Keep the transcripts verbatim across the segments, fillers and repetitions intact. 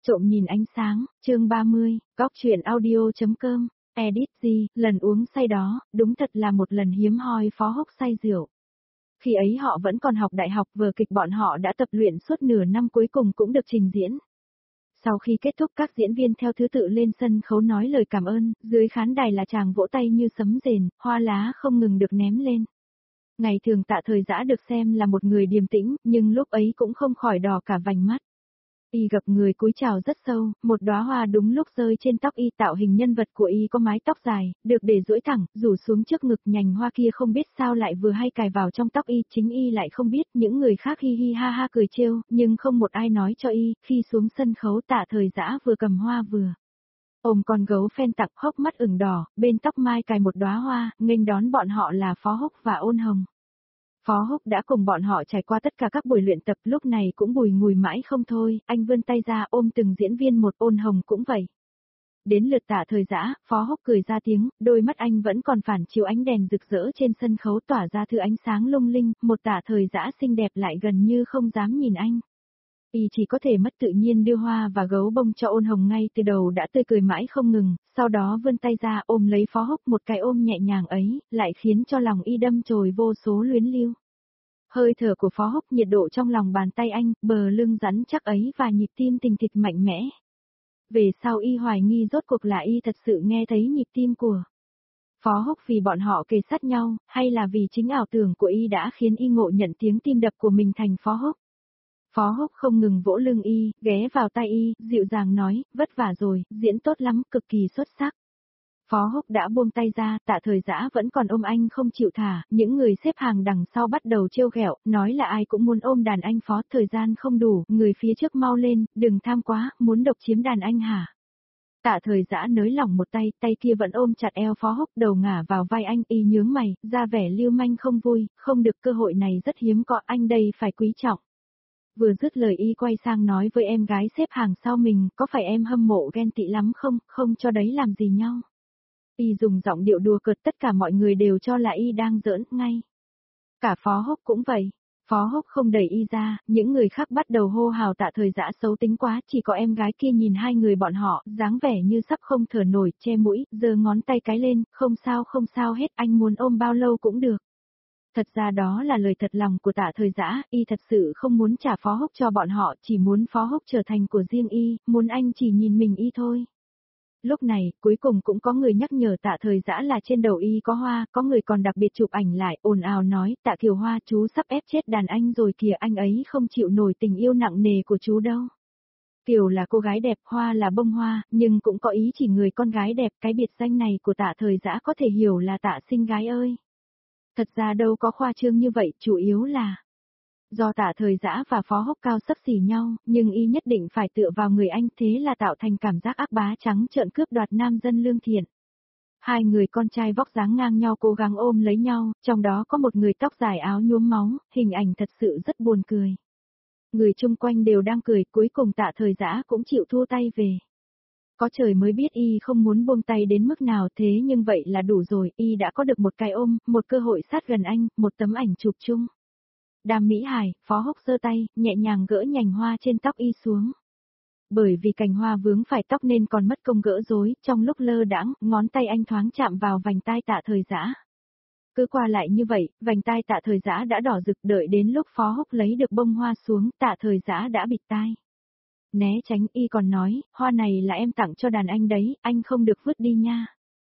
Trộm nhìn ánh sáng, chương ba mươi, góc truyện audio.com, edit gì, lần uống say đó, đúng thật là một lần hiếm hoi Phó Húc say rượu. Khi ấy họ vẫn còn học đại học, vở kịch bọn họ đã tập luyện suốt nửa năm cuối cùng cũng được trình diễn. Sau khi kết thúc, các diễn viên theo thứ tự lên sân khấu nói lời cảm ơn, dưới khán đài là tràng vỗ tay như sấm rền, hoa lá không ngừng được ném lên. Ngày thường Tạ Thời Dã được xem là một người điềm tĩnh, nhưng lúc ấy cũng không khỏi đỏ cả vành mắt. Y gặp người cúi chào rất sâu, một đóa hoa đúng lúc rơi trên tóc y, tạo hình nhân vật của y có mái tóc dài, được để duỗi thẳng, rủ xuống trước ngực, nhành hoa kia không biết sao lại vừa hay cài vào trong tóc y, chính y lại không biết, những người khác hi hi ha ha cười trêu, nhưng không một ai nói cho y. Khi xuống sân khấu, Tạ Thời Dã vừa cầm hoa vừa ôm con gấu phen tặc, hốc mắt ửng đỏ, bên tóc mai cài một đóa hoa, nghênh đón bọn họ là Phó Húc và Ôn Hồng. Phó Húc đã cùng bọn họ trải qua tất cả các buổi luyện tập, lúc này cũng bùi ngùi mãi không thôi, anh vươn tay ra ôm từng diễn viên một, Ôn Hồng cũng vậy. Đến lượt Tạ Thời Dã, Phó Húc cười ra tiếng, đôi mắt anh vẫn còn phản chiếu ánh đèn rực rỡ trên sân khấu, tỏa ra thứ ánh sáng lung linh, một Tạ Thời Dã xinh đẹp lại gần như không dám nhìn anh. Y chỉ có thể mất tự nhiên đưa hoa và gấu bông cho Ôn Hồng, ngay từ đầu đã tươi cười mãi không ngừng, sau đó vươn tay ra ôm lấy Phó Húc, một cái ôm nhẹ nhàng ấy, lại khiến cho lòng y đâm chồi vô số luyến lưu. Hơi thở của Phó Húc, nhiệt độ trong lòng bàn tay anh, bờ lưng rắn chắc ấy và nhịp tim thình thịch mạnh mẽ. Về sau y hoài nghi rốt cuộc là y thật sự nghe thấy nhịp tim của Phó Húc vì bọn họ kề sát nhau, hay là vì chính ảo tưởng của y đã khiến y ngộ nhận tiếng tim đập của mình thành Phó Húc. Phó Húc không ngừng vỗ lưng y, ghé vào tai y, dịu dàng nói, vất vả rồi, diễn tốt lắm, cực kỳ xuất sắc. Phó Húc đã buông tay ra, Tạ Thời Dã vẫn còn ôm anh không chịu thả, những người xếp hàng đằng sau bắt đầu trêu ghẹo, nói là ai cũng muốn ôm đàn anh Phó, thời gian không đủ, người phía trước mau lên, đừng tham quá, muốn độc chiếm đàn anh hả? Tạ Thời Dã nới lỏng một tay, tay kia vẫn ôm chặt eo Phó Húc, đầu ngả vào vai anh, y nhướng mày, ra vẻ lưu manh không vui, không được, cơ hội này rất hiếm có, anh đây phải quý trọng. Vừa dứt lời y quay sang nói với em gái xếp hàng sau mình, có phải em hâm mộ ghen tị lắm không, không cho đấy làm gì nhau. Y dùng giọng điệu đùa cợt, tất cả mọi người đều cho là y đang giỡn, ngay. Cả Phó Húc cũng vậy. Phó Húc không đẩy y ra, những người khác bắt đầu hô hào Tạ Thời Dã xấu tính quá, chỉ có em gái kia nhìn hai người bọn họ, dáng vẻ như sắp không thở nổi, che mũi, giơ ngón tay cái lên, không sao không sao hết, anh muốn ôm bao lâu cũng được. Thật ra đó là lời thật lòng của Tạ Thời Dã, y thật sự không muốn trả Phó Húc cho bọn họ, chỉ muốn Phó Húc trở thành của riêng y, muốn anh chỉ nhìn mình y thôi. Lúc này, cuối cùng cũng có người nhắc nhở Tạ Thời Dã là trên đầu y có hoa, có người còn đặc biệt chụp ảnh lại, ồn ào nói, Tạ Kiều Hoa, chú sắp ép chết đàn anh rồi kìa, anh ấy không chịu nổi tình yêu nặng nề của chú đâu. Kiều là cô gái đẹp, Hoa là bông hoa, nhưng cũng có ý chỉ người con gái đẹp, cái biệt danh này của Tạ Thời Dã có thể hiểu là Tạ xinh gái ơi. Thật ra đâu có khoa trương như vậy, chủ yếu là do Tạ Thời Dã và Phó Húc cao xấp xỉ nhau, nhưng y nhất định phải tựa vào người anh, thế là tạo thành cảm giác ác bá trắng trợn cướp đoạt nam dân lương thiện. Hai người con trai vóc dáng ngang nhau cố gắng ôm lấy nhau, trong đó có một người tóc dài áo nhuốm máu, hình ảnh thật sự rất buồn cười. Người chung quanh đều đang cười, cuối cùng Tạ Thời Dã cũng chịu thua tay về. Có trời mới biết y không muốn buông tay đến mức nào, thế nhưng vậy là đủ rồi, y đã có được một cái ôm, một cơ hội sát gần anh, một tấm ảnh chụp chung. Đàm Mỹ Hải, Phó Húc giơ tay, nhẹ nhàng gỡ nhành hoa trên tóc y xuống. Bởi vì cành hoa vướng phải tóc nên còn mất công gỡ rối, trong lúc lơ đãng, ngón tay anh thoáng chạm vào vành tai Tạ Thời Dã. Cứ qua lại như vậy, vành tai Tạ Thời Dã đã đỏ rực, đợi đến lúc Phó Húc lấy được bông hoa xuống, Tạ Thời Dã đã bịt tai. Né tránh, y còn nói, hoa này là em tặng cho đàn anh đấy, anh không được vứt đi nha.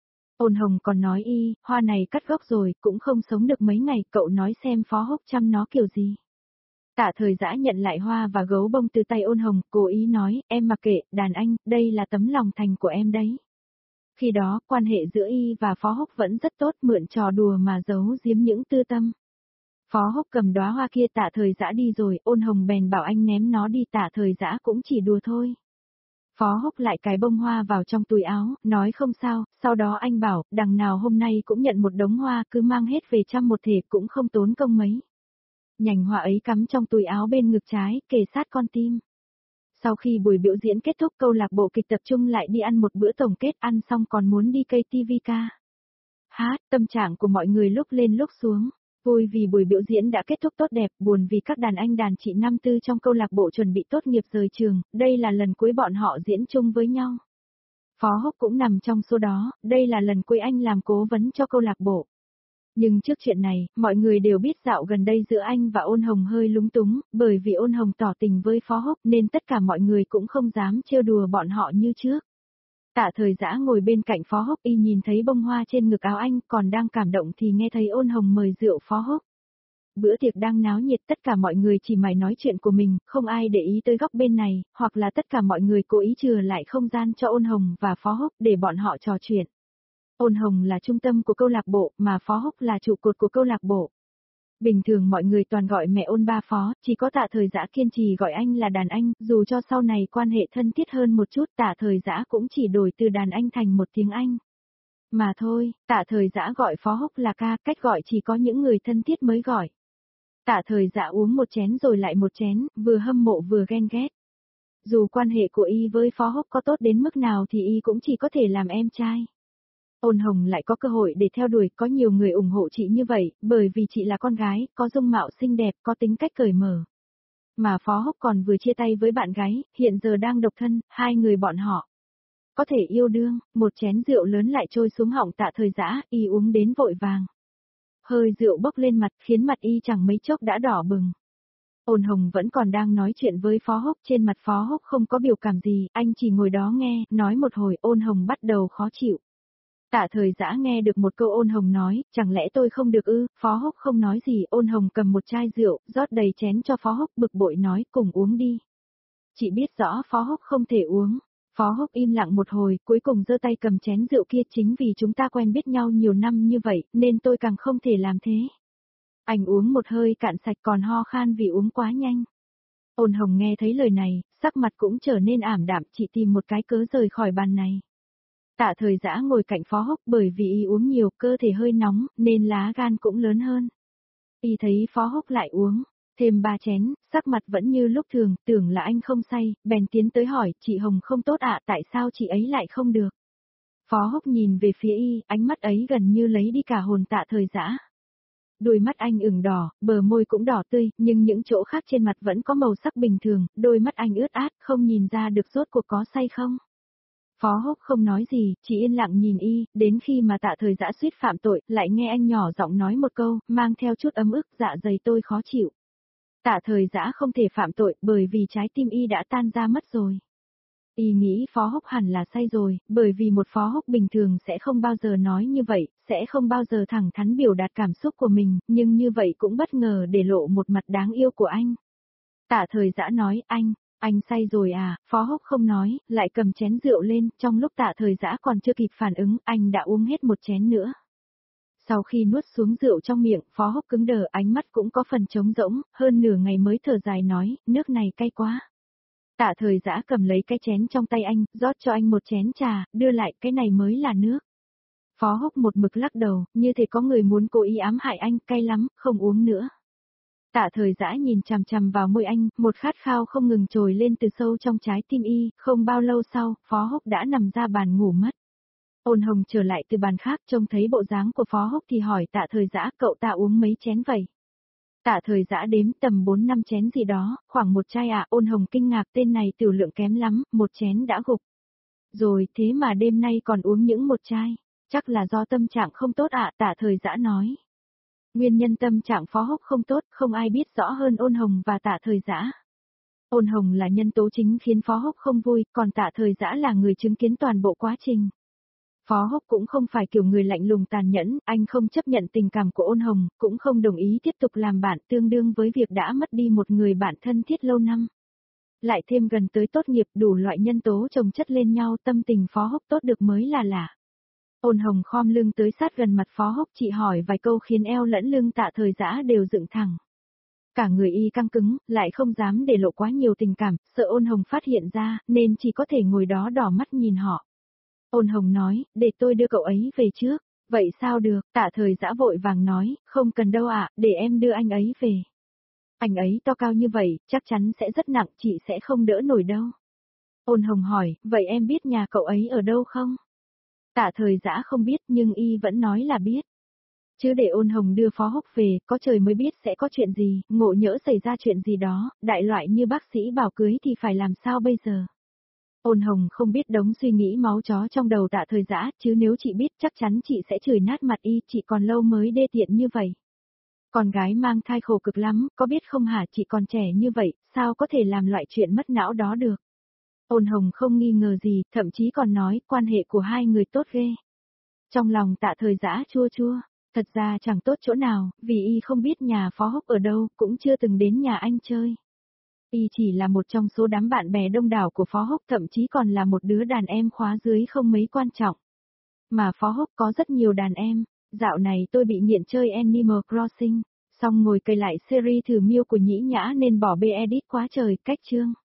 Ôn Hồng còn nói y, hoa này cắt gốc rồi, cũng không sống được mấy ngày, cậu nói xem Phó Húc chăm nó kiểu gì. Tạ Thời Dã nhận lại hoa và gấu bông từ tay Ôn Hồng, cố ý nói, em mặc kệ, đàn anh, đây là tấm lòng thành của em đấy. Khi đó, quan hệ giữa y và Phó Húc vẫn rất tốt, mượn trò đùa mà giấu giếm những tư tâm. Phó Húc cầm đóa hoa kia, Tạ Thời Dã đi rồi, Ôn Hồng bèn bảo anh ném nó đi, Tạ Thời Dã cũng chỉ đùa thôi. Phó Húc lại cài bông hoa vào trong túi áo, nói không sao, sau đó anh bảo, đằng nào hôm nay cũng nhận một đống hoa, cứ mang hết về chăm một thể cũng không tốn công mấy. Nhành hoa ấy cắm trong túi áo bên ngực trái, kề sát con tim. Sau khi buổi biểu diễn kết thúc, câu lạc bộ kịch tập trung lại đi ăn một bữa tổng kết, ăn xong còn muốn đi cây ti vi ca. Hát, tâm trạng của mọi người lúc lên lúc xuống. Vui vì buổi biểu diễn đã kết thúc tốt đẹp, buồn vì các đàn anh đàn chị năm tư trong câu lạc bộ chuẩn bị tốt nghiệp rời trường, đây là lần cuối bọn họ diễn chung với nhau. Phó Húc cũng nằm trong số đó, đây là lần cuối anh làm cố vấn cho câu lạc bộ. Nhưng trước chuyện này, mọi người đều biết dạo gần đây giữa anh và Ôn Hồng hơi lúng túng, bởi vì Ôn Hồng tỏ tình với Phó Húc nên tất cả mọi người cũng không dám trêu đùa bọn họ như trước. Tạ Thời Dã ngồi bên cạnh Phó Húc, y nhìn thấy bông hoa trên ngực áo anh, còn đang cảm động thì nghe thấy Ôn Hồng mời rượu Phó Húc. Bữa tiệc đang náo nhiệt, tất cả mọi người chỉ mải nói chuyện của mình, không ai để ý tới góc bên này, hoặc là tất cả mọi người cố ý chừa lại không gian cho Ôn Hồng và Phó Húc để bọn họ trò chuyện. Ôn Hồng là trung tâm của câu lạc bộ, mà Phó Húc là trụ cột của câu lạc bộ. Bình thường mọi người toàn gọi mẹ Ôn ba Phó, chỉ có Tạ Thời Dã kiên trì gọi anh là đàn anh, dù cho sau này quan hệ thân thiết hơn một chút, Tạ Thời Dã cũng chỉ đổi từ đàn anh thành một tiếng Anh. Mà thôi, Tạ Thời Dã gọi Phó Húc là ca, cách gọi chỉ có những người thân thiết mới gọi. Tạ Thời Dã uống một chén rồi lại một chén, vừa hâm mộ vừa ghen ghét. Dù quan hệ của y với Phó Húc có tốt đến mức nào thì y cũng chỉ có thể làm em trai. Ôn Hồng lại có cơ hội để theo đuổi, có nhiều người ủng hộ chị như vậy, bởi vì chị là con gái, có dung mạo xinh đẹp, có tính cách cởi mở. Mà Phó Húc còn vừa chia tay với bạn gái, hiện giờ đang độc thân, hai người bọn họ có thể yêu đương, một chén rượu lớn lại trôi xuống họng Tạ Thời Dã, y uống đến vội vàng. Hơi rượu bốc lên mặt khiến mặt y chẳng mấy chốc đã đỏ bừng. Ôn Hồng vẫn còn đang nói chuyện với Phó Húc, trên mặt Phó Húc không có biểu cảm gì, anh chỉ ngồi đó nghe, nói một hồi Ôn Hồng bắt đầu khó chịu. Tạ Thời Dã nghe được một câu Ôn Hồng nói, chẳng lẽ tôi không được ư, Phó Húc không nói gì, Ôn Hồng cầm một chai rượu, rót đầy chén cho Phó Húc, bực bội nói, cùng uống đi. Chị biết rõ Phó Húc không thể uống. Phó Húc im lặng một hồi, cuối cùng giơ tay cầm chén rượu kia, chính vì chúng ta quen biết nhau nhiều năm như vậy, nên tôi càng không thể làm thế. Anh uống một hơi cạn sạch còn ho khan vì uống quá nhanh. Ôn Hồng nghe thấy lời này, sắc mặt cũng trở nên ảm đạm, chị tìm một cái cớ rời khỏi bàn này. Tạ Thời Dã ngồi cạnh Phó Húc, bởi vì y uống nhiều, cơ thể hơi nóng, nên lá gan cũng lớn hơn. Y thấy Phó Húc lại uống thêm ba chén, sắc mặt vẫn như lúc thường, tưởng là anh không say, bèn tiến tới hỏi, chị Hồng không tốt ạ, tại sao chị ấy lại không được? Phó Húc nhìn về phía y, ánh mắt ấy gần như lấy đi cả hồn Tạ Thời Dã. Đôi mắt anh ửng đỏ, bờ môi cũng đỏ tươi, nhưng những chỗ khác trên mặt vẫn có màu sắc bình thường, đôi mắt anh ướt át, không nhìn ra được rốt cuộc có say không. Phó Húc không nói gì, chỉ yên lặng nhìn y, đến khi mà Tạ Thời Dã suýt phạm tội, lại nghe anh nhỏ giọng nói một câu, mang theo chút ấm ức, dạ dày tôi khó chịu. Tạ Thời Dã không thể phạm tội, bởi vì trái tim y đã tan ra mất rồi. Y nghĩ Phó Húc hẳn là say rồi, bởi vì một Phó Húc bình thường sẽ không bao giờ nói như vậy, sẽ không bao giờ thẳng thắn biểu đạt cảm xúc của mình, nhưng như vậy cũng bất ngờ để lộ một mặt đáng yêu của anh. Tạ Thời Dã nói, anh, anh say rồi à, Phó Húc không nói, lại cầm chén rượu lên, trong lúc Tạ Thời Dã còn chưa kịp phản ứng, anh đã uống hết một chén nữa. Sau khi nuốt xuống rượu trong miệng, Phó Húc cứng đờ, ánh mắt cũng có phần trống rỗng, hơn nửa ngày mới thở dài nói, nước này cay quá. Tạ Thời Dã cầm lấy cái chén trong tay anh, rót cho anh một chén trà, đưa lại, cái này mới là nước. Phó Húc một mực lắc đầu, như thể có người muốn cố ý ám hại anh, cay lắm, không uống nữa. Tạ Thời Dã nhìn chằm chằm vào môi anh, một khát khao không ngừng trồi lên từ sâu trong trái tim y, không bao lâu sau, Phó Húc đã nằm ra bàn ngủ mất. Ôn Hồng trở lại từ bàn khác, trông thấy bộ dáng của Phó Húc thì hỏi Tạ Thời Dã, cậu ta uống mấy chén vậy? Tạ Thời Dã đếm tầm bốn năm chén gì đó, khoảng một chai à, Ôn Hồng kinh ngạc, tên này tiểu lượng kém lắm, một chén đã gục. Rồi thế mà đêm nay còn uống những một chai, chắc là do tâm trạng không tốt ạ, Tạ Thời Dã nói. Nguyên nhân tâm trạng Phó Húc không tốt, không ai biết rõ hơn Ôn Hồng và Tạ Thời Dã. Ôn Hồng là nhân tố chính khiến Phó Húc không vui, còn Tạ Thời Dã là người chứng kiến toàn bộ quá trình. Phó Húc cũng không phải kiểu người lạnh lùng tàn nhẫn, anh không chấp nhận tình cảm của Ôn Hồng, cũng không đồng ý tiếp tục làm bạn, tương đương với việc đã mất đi một người bạn thân thiết lâu năm. Lại thêm gần tới tốt nghiệp, đủ loại nhân tố chồng chất lên nhau, tâm tình Phó Húc tốt được mới là lạ. Ôn Hồng khom lưng tới sát gần mặt Phó Húc, chị hỏi vài câu khiến eo lẫn lưng Tạ Thời Dã đều dựng thẳng. Cả người y căng cứng, lại không dám để lộ quá nhiều tình cảm, sợ Ôn Hồng phát hiện ra, nên chỉ có thể ngồi đó đỏ mắt nhìn họ. Ôn Hồng nói, để tôi đưa cậu ấy về trước. Vậy sao được, Tạ Thời Dã vội vàng nói, không cần đâu ạ, để em đưa anh ấy về. Anh ấy to cao như vậy, chắc chắn sẽ rất nặng, chị sẽ không đỡ nổi đâu. Ôn Hồng hỏi, vậy em biết nhà cậu ấy ở đâu không? Tạ Thời Dã không biết, nhưng y vẫn nói là biết. Chứ để Ôn Hồng đưa Phó Húc về, có trời mới biết sẽ có chuyện gì, ngộ nhỡ xảy ra chuyện gì đó, đại loại như bác sĩ bảo cưới thì phải làm sao bây giờ. Ôn Hồng không biết đống suy nghĩ máu chó trong đầu Tạ Thời Dã, chứ nếu chị biết chắc chắn chị sẽ chửi nát mặt y, chị còn lâu mới đê tiện như vậy. Con gái mang thai khổ cực lắm, có biết không hả, chị còn trẻ như vậy, sao có thể làm loại chuyện mất não đó được. Ôn Hồng không nghi ngờ gì, thậm chí còn nói quan hệ của hai người tốt ghê. Trong lòng Tạ Thời Dã chua chua, thật ra chẳng tốt chỗ nào, vì y không biết nhà Phó Húc ở đâu, cũng chưa từng đến nhà anh chơi. Y chỉ là một trong số đám bạn bè đông đảo của Phó Húc, thậm chí còn là một đứa đàn em khóa dưới không mấy quan trọng. Mà Phó Húc có rất nhiều đàn em, dạo này tôi bị nghiện chơi Animal Crossing, xong ngồi cày lại series thử miêu của Nhĩ Nhã nên bỏ bê edit quá trời, cách chương.